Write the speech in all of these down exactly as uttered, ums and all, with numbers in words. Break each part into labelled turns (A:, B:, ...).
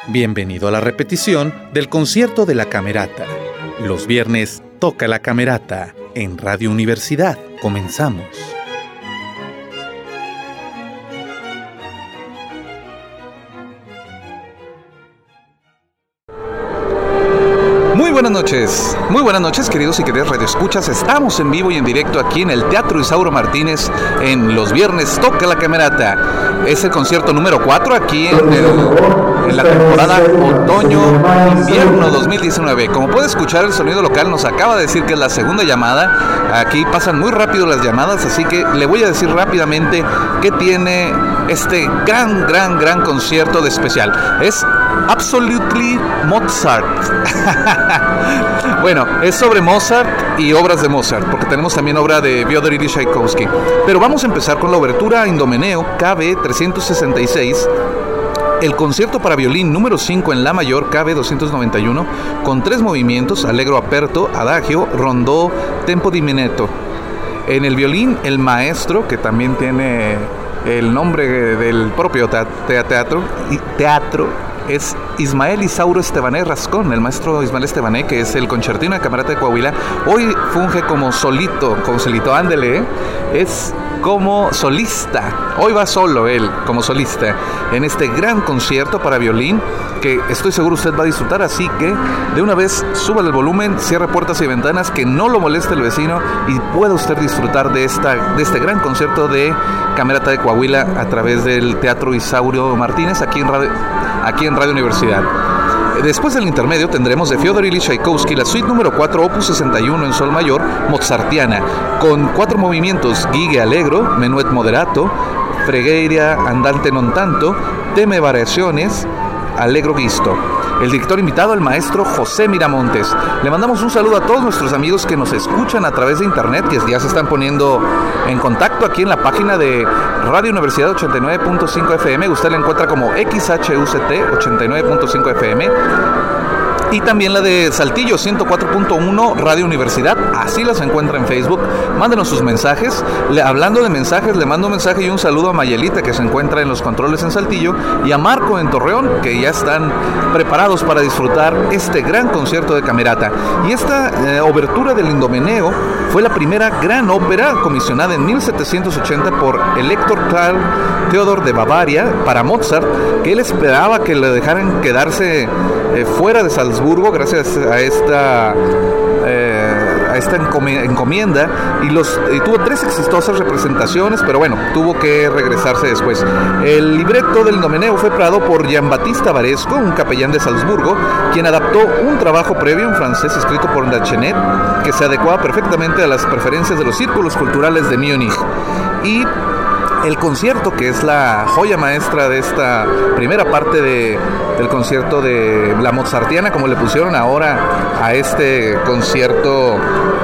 A: Bienvenido a la repetición del concierto de la Camerata. Los viernes toca la Camerata en Radio Universidad. Comenzamos.
B: Muy buenas noches, muy buenas noches queridos y queridas radioescuchas. Estamos en vivo y en directo aquí en el Teatro Isauro Martínez en los viernes toca la Camerata. Es el concierto número cuatro aquí en, el, en la temporada otoño-invierno dos mil diecinueve. Como puede escuchar, el sonido local nos acaba de decir que es la segunda llamada. Aquí pasan muy rápido las llamadas, así que le voy a decir rápidamente qué tiene este gran, gran, gran concierto de especial. Es Absolutely Mozart. Bueno, es sobre Mozart y obras de Mozart, porque tenemos también obra de Fyodor Ilyich Tchaikovsky. Pero vamos a empezar con la obertura Indomeneo K B trescientos sesenta y seis, el concierto para violín número cinco en La mayor K B doscientos noventa y uno, con tres movimientos: Allegro aperto, Adagio, Rondó, Tempo diminuto. En el violín, el maestro, que también tiene el nombre del propio teatro, teatro es Ismael Isauro Estebané Rascón, el maestro Ismael Estebané, que es el concertino de Camerata de Coahuila. Hoy funge como solito, como solito, ándele, ¿eh? Es como solista. Hoy va solo él, como solista, en este gran concierto para violín, que estoy seguro usted va a disfrutar, así que de una vez suba el volumen, cierre puertas y ventanas, que no lo moleste el vecino y pueda usted disfrutar de, esta, de este gran concierto de Camerata de Coahuila a través del Teatro Isauro Martínez, aquí en Radio, aquí en Radio Universidad. Después del intermedio tendremos de Fyodor Ilyich Tchaikovsky la suite número cuatro, opus sesenta y uno en sol mayor, mozartiana, con cuatro movimientos: Gigue allegro, menuet moderato, preghiera andante non tanto, teme variaciones, allegro visto. El director invitado, el maestro José Miramontes. Le mandamos un saludo a todos nuestros amigos que nos escuchan a través de internet, que ya se están poniendo en contacto aquí en la página de Radio Universidad ochenta y nueve punto cinco F M. Usted la encuentra como X H U C T ochenta y nueve punto cinco F M. Y también la de Saltillo ciento cuatro punto uno Radio Universidad, así las encuentra en Facebook. Mándenos sus mensajes. Le, hablando de mensajes, le mando un mensaje y un saludo a Mayelita, que se encuentra en los controles en Saltillo, y a Marco en Torreón, que ya están preparados para disfrutar este gran concierto de Camerata. Y esta eh, obertura del Indomeneo fue la primera gran ópera comisionada en mil setecientos ochenta por Elector Karl Theodor de Bavaria para Mozart, que él esperaba que le dejaran quedarse eh, fuera de Salzburgo gracias a esta eh, a esta encomienda, y, los, y tuvo tres exitosas representaciones, pero bueno, tuvo que regresarse después. El libreto del Indomeneo fue creado por Giambattista Varesco, un capellán de Salzburgo, quien adaptó un trabajo previo en francés escrito por Dachenet, que se adecuaba perfectamente a las preferencias de los círculos culturales de Múnich. Y el concierto, que es la joya maestra de esta primera parte de, del concierto de la Mozartiana, como le pusieron ahora a este concierto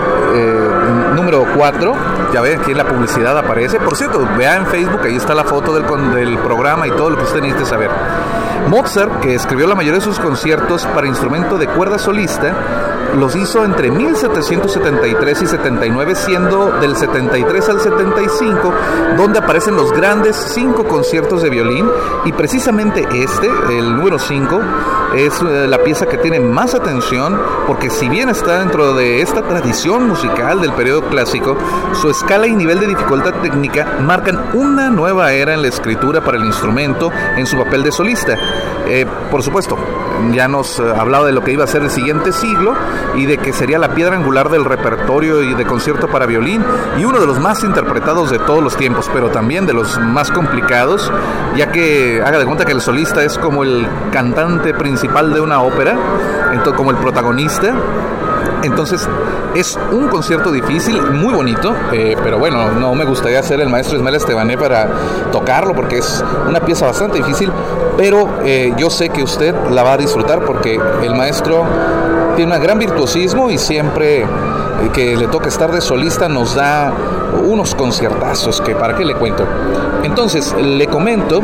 B: eh, número cuatro. Ya ve, aquí en la publicidad aparece. Por cierto, vea en Facebook, ahí está la foto del, del programa y todo lo que usted necesite saber. Mozart, que escribió la mayoría de sus conciertos para instrumento de cuerda solista, los hizo entre mil setecientos setenta y tres y setenta y nueve, siendo del setenta y tres al setenta y cinco donde aparecen los grandes cinco conciertos de violín, y precisamente este, el número cinco, es la pieza que tiene más atención, porque si bien está dentro de esta tradición musical del periodo clásico, su escala y nivel de dificultad técnica marcan una nueva era en la escritura para el instrumento en su papel de solista. Eh, por supuesto, ya nos eh, hablaba de lo que iba a ser el siguiente siglo y de que sería la piedra angular del repertorio y de concierto para violín, y uno de los más interpretados de todos los tiempos, pero también de los más complicados, ya que haga de cuenta que el solista es como el cantante principal de una ópera, entonces, como el protagonista. Entonces es un concierto difícil, muy bonito, eh, pero bueno, no me gustaría ser el maestro Ismael Estebané para tocarlo, porque es una pieza bastante difícil, pero eh, yo sé que usted la va a disfrutar, porque el maestro tiene un gran virtuosismo y siempre eh, que le toca estar de solista nos da unos conciertazos que para qué le cuento. Entonces le comento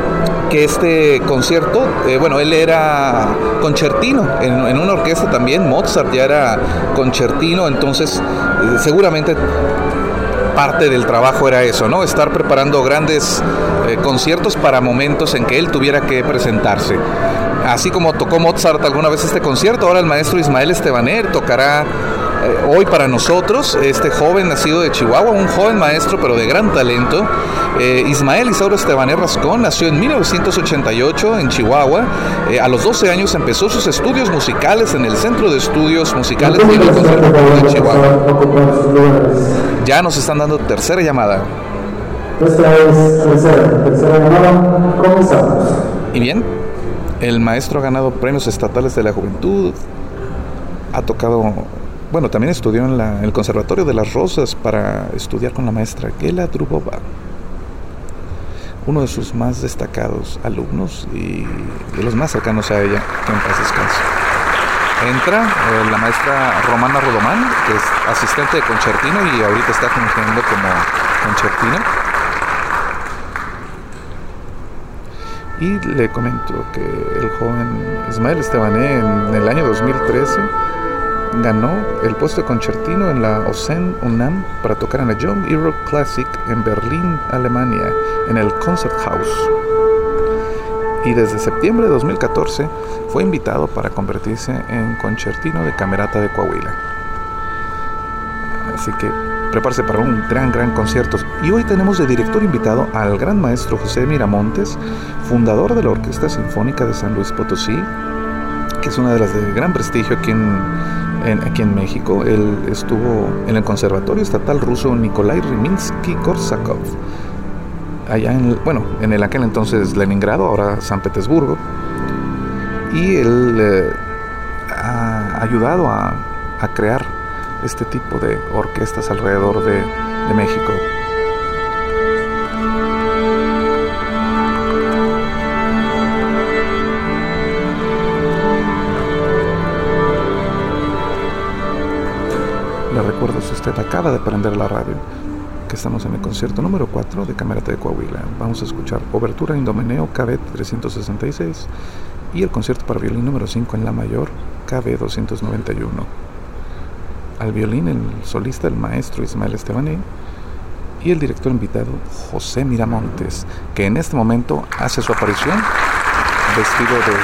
B: que este concierto, eh, bueno, él era concertino en, en una orquesta también. Mozart ya era concertino, entonces eh, seguramente parte del trabajo era eso, ¿no? Estar preparando grandes eh, conciertos para momentos en que él tuviera que presentarse. Así como tocó Mozart alguna vez este concierto, ahora el maestro Ismael Estebaner tocará eh, hoy para nosotros, este joven nacido de Chihuahua, un joven maestro pero de gran talento. Eh, Ismael Isauro Estebaner Rascón nació en mil novecientos ochenta y ocho en Chihuahua. Eh, a los doce años empezó sus estudios musicales en el Centro de Estudios Musicales del Conservatorio de Chihuahua. Ya nos están dando tercera llamada.
C: Esta es tercera, tercera llamada. Comenzamos.
B: Y bien, el maestro ha ganado premios estatales de la juventud, ha tocado, bueno, también estudió en, la, en el Conservatorio de las Rosas para estudiar con la maestra Gela Drubova, uno de sus más destacados alumnos y de los más cercanos a ella, que en paz descanse. Entra eh, la maestra Romana Rodomán, que es asistente de concertino y ahorita está fungiendo como concertino. Y le comento que el joven Ismael Estebaner en el año dos mil trece ganó el puesto de concertino en la Osen UNAM para tocar en la Young Euro Classic en Berlín, Alemania, en el Konzerthaus. Y desde septiembre de dos mil catorce fue invitado para convertirse en concertino de Camerata de Coahuila. Así que prepárese para un gran, gran concierto. Y hoy tenemos de director invitado al gran maestro José Miramontes, fundador de la Orquesta Sinfónica de San Luis Potosí, que es una de las de gran prestigio aquí en, en, aquí en México. Él estuvo en el Conservatorio Estatal Ruso Nikolai Rimsky-Korsakov, allá en, bueno, en el aquel entonces Leningrado, ahora San Petersburgo. Y él eh, ha ayudado a, a crear este tipo de orquestas alrededor de, de México. Le recuerdo, si usted acaba de prender la radio, que estamos en el concierto número cuatro de Camerata de Coahuila. Vamos a escuchar Obertura in Do meneo K B trescientos sesenta y seis y el concierto para violín número cinco en La mayor K B doscientos noventa y uno. Al violín el solista, el maestro Ismael Estebaner, y el director invitado José Miramontes, que en este momento hace su aparición vestido de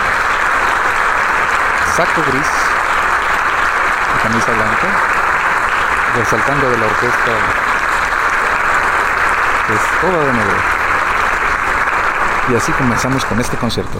B: saco gris y camisa blanca, resaltando de la orquesta, que es toda de negro. Y así comenzamos con este concierto.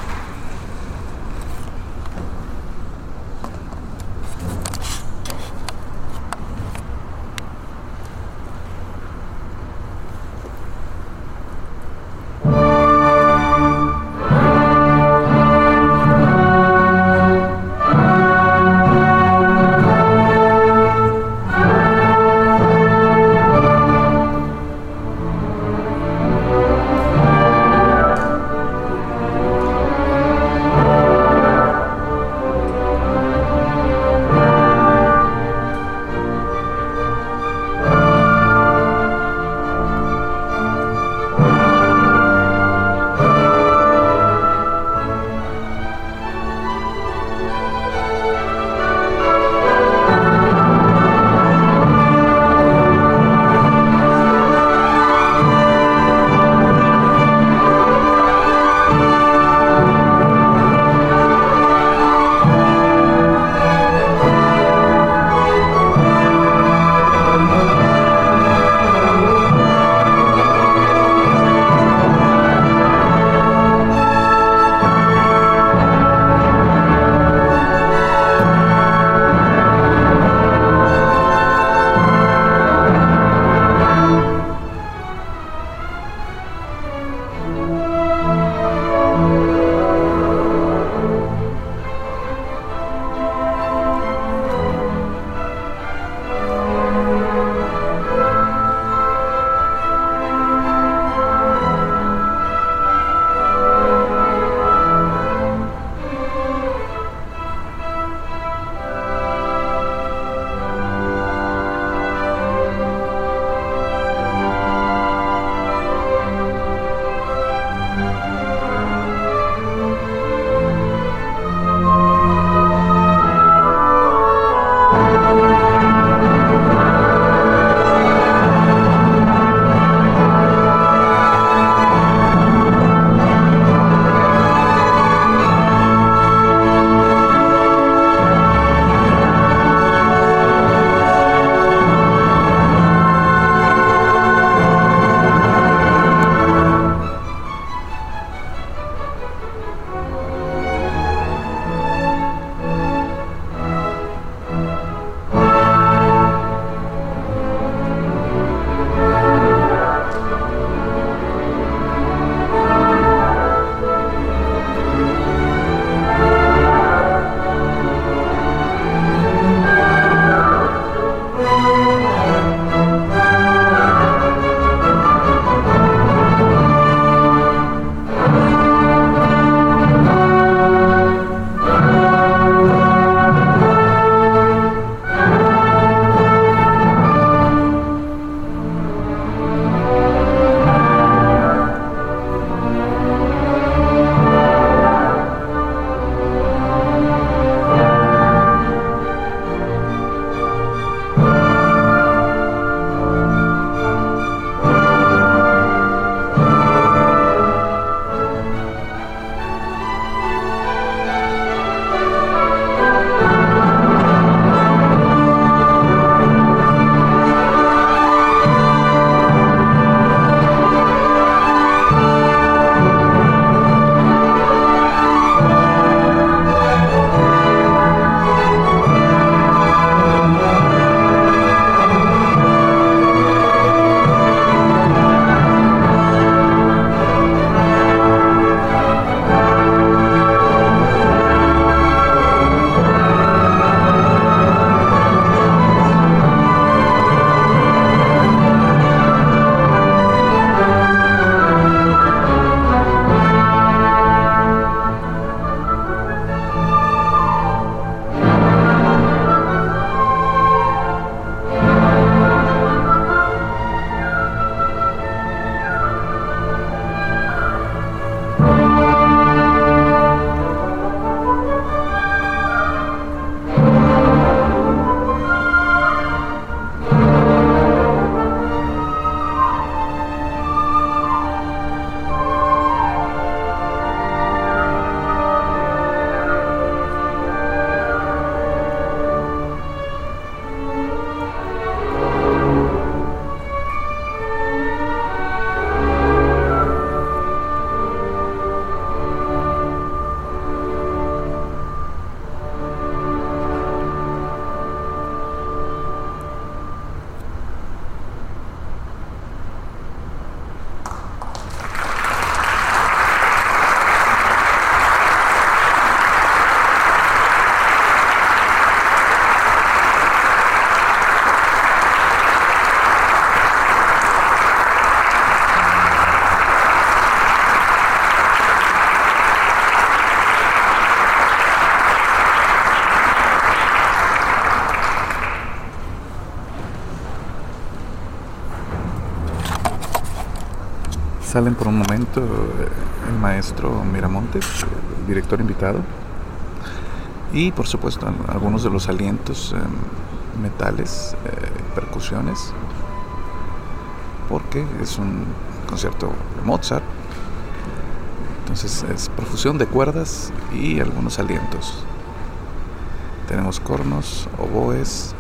B: Salen por un momento el maestro Miramontes, el director invitado, y por supuesto algunos de los alientos, eh, metales, eh, percusiones, porque es un concierto de Mozart. Entonces es profusión de cuerdas y algunos alientos. Tenemos cornos, oboes,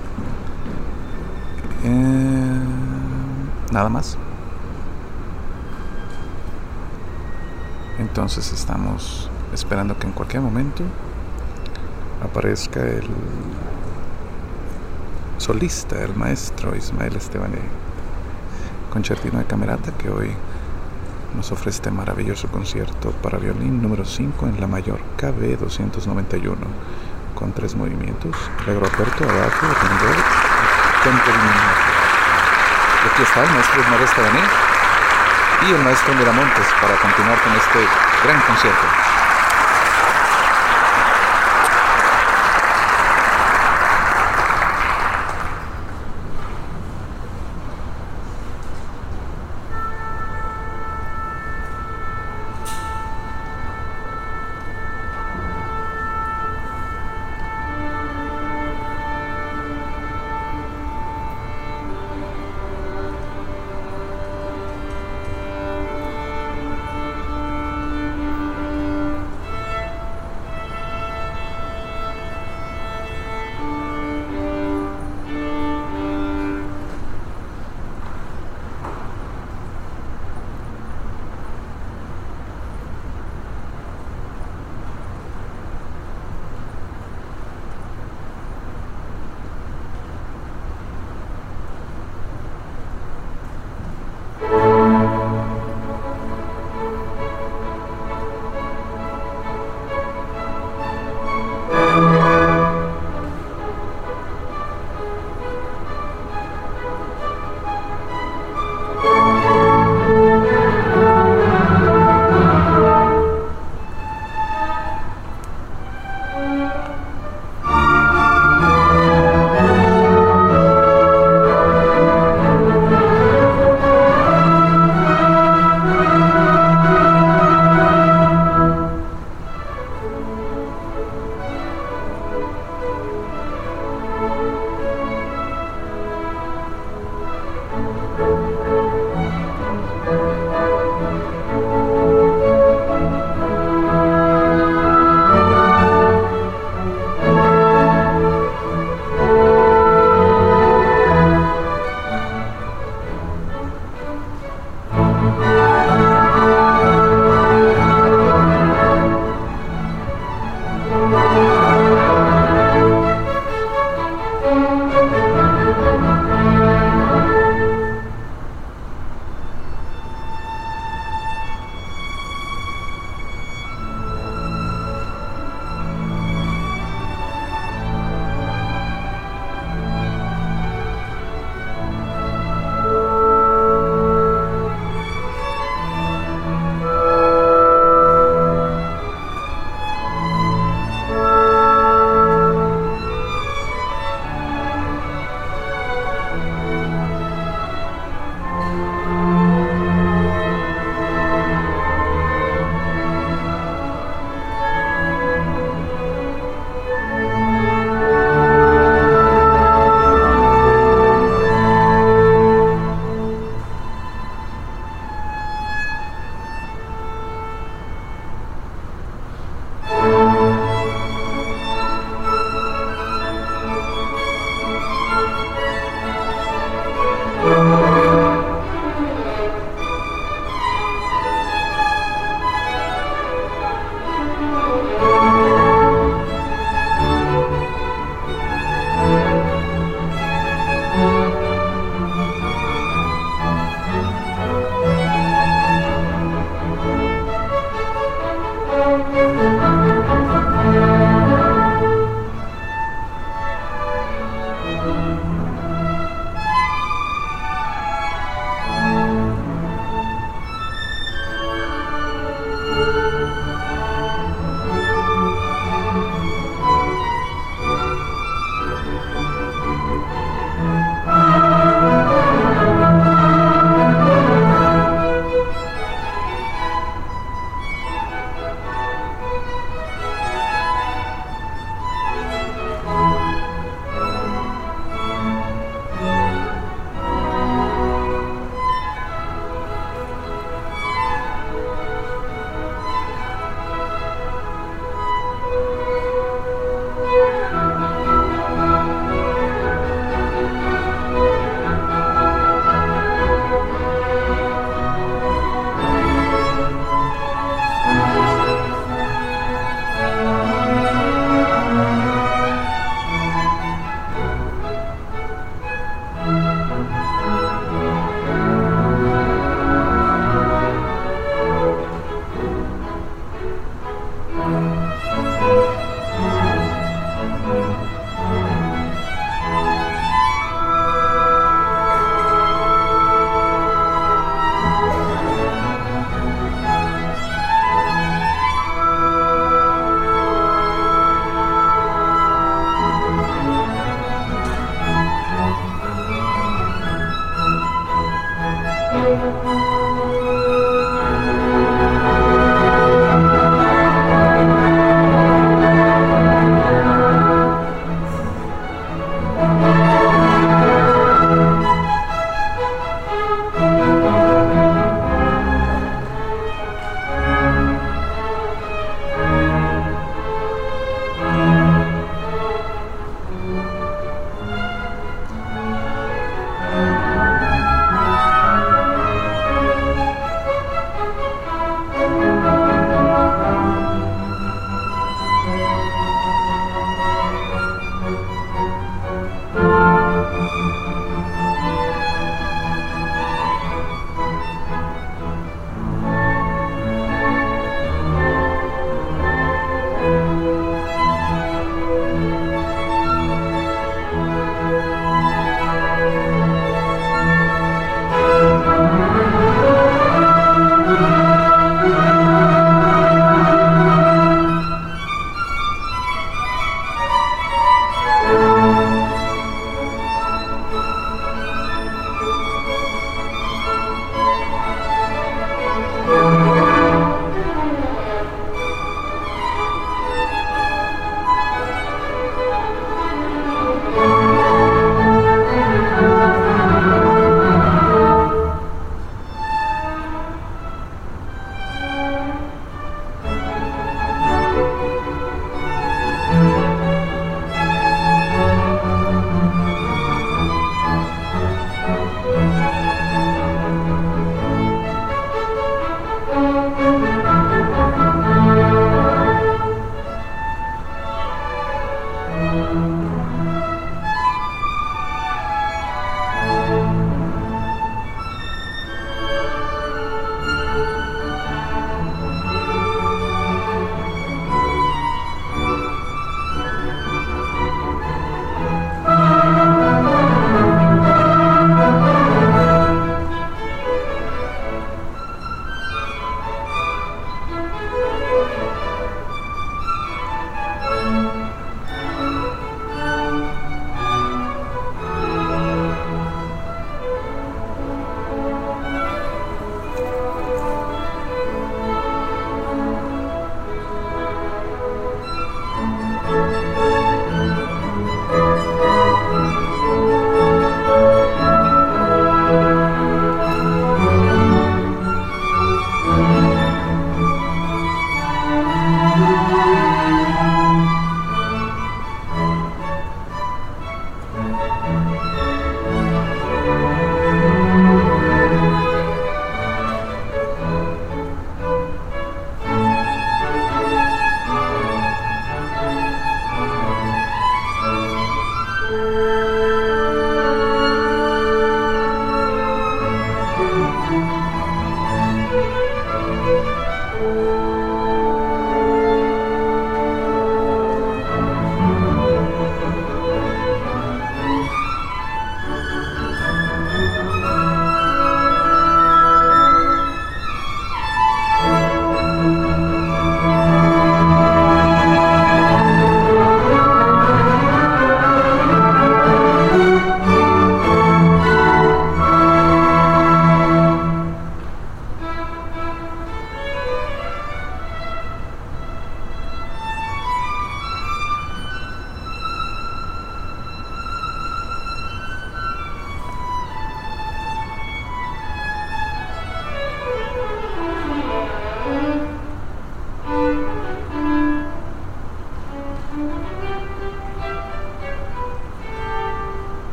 B: eh, nada más. Entonces estamos esperando que en cualquier momento aparezca el solista, el maestro Ismael Estebané, concertino de camerata, que hoy nos ofrece este maravilloso concierto para violín número cinco en la mayor K B doscientos noventa y uno, con tres movimientos: allegro aperto, abajo, rendezvous, tempo diminuto. Y aquí está el maestro Ismael Estebané y el maestro Miramontes para continuar con este gran concierto.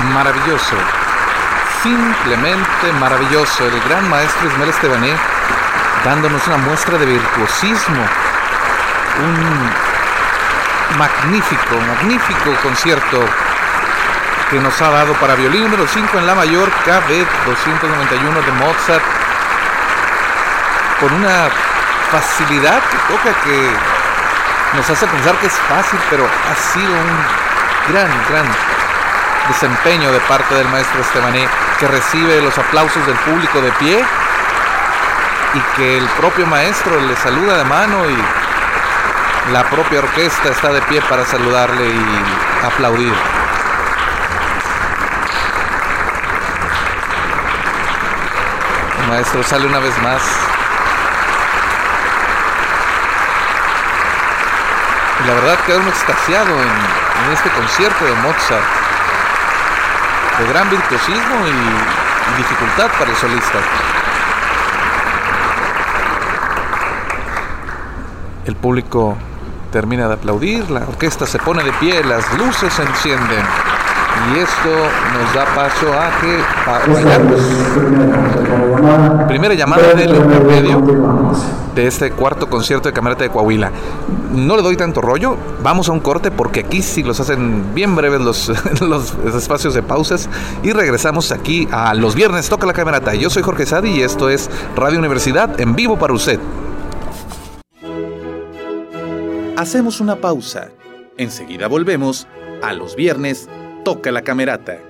B: maravilloso, simplemente maravilloso. El gran maestro Ismael Estebané dándonos una muestra de virtuosismo, un magnífico, magnífico concierto que nos ha dado para violín número cinco en la mayor, K B doscientos noventa y uno de Mozart, con una facilidad que toca que nos hace pensar que es fácil, pero ha sido un gran, gran desempeño de parte del maestro Estebané, que recibe los aplausos del público de pie y que el propio maestro le saluda de mano y la propia orquesta está de pie para saludarle y aplaudir. El maestro sale una vez más. Y la verdad queda uno extasiado en, en este concierto de Mozart, de gran virtuosismo y, y dificultad para el solista. El público termina de aplaudir, la orquesta se pone de pie, las luces se encienden y esto nos da paso a que a vayamos. Primera llamada del intermedio de este cuarto concierto de Camerata de Coahuila. No le doy tanto rollo, vamos a un corte porque aquí sí los hacen bien breves los, los espacios de pausas y regresamos aquí a Los Viernes Toca la Camerata. Yo soy Jorge Sadi y esto es Radio Universidad en vivo para usted.
A: Hacemos una pausa. Enseguida volvemos a Los Viernes Toca la Camerata.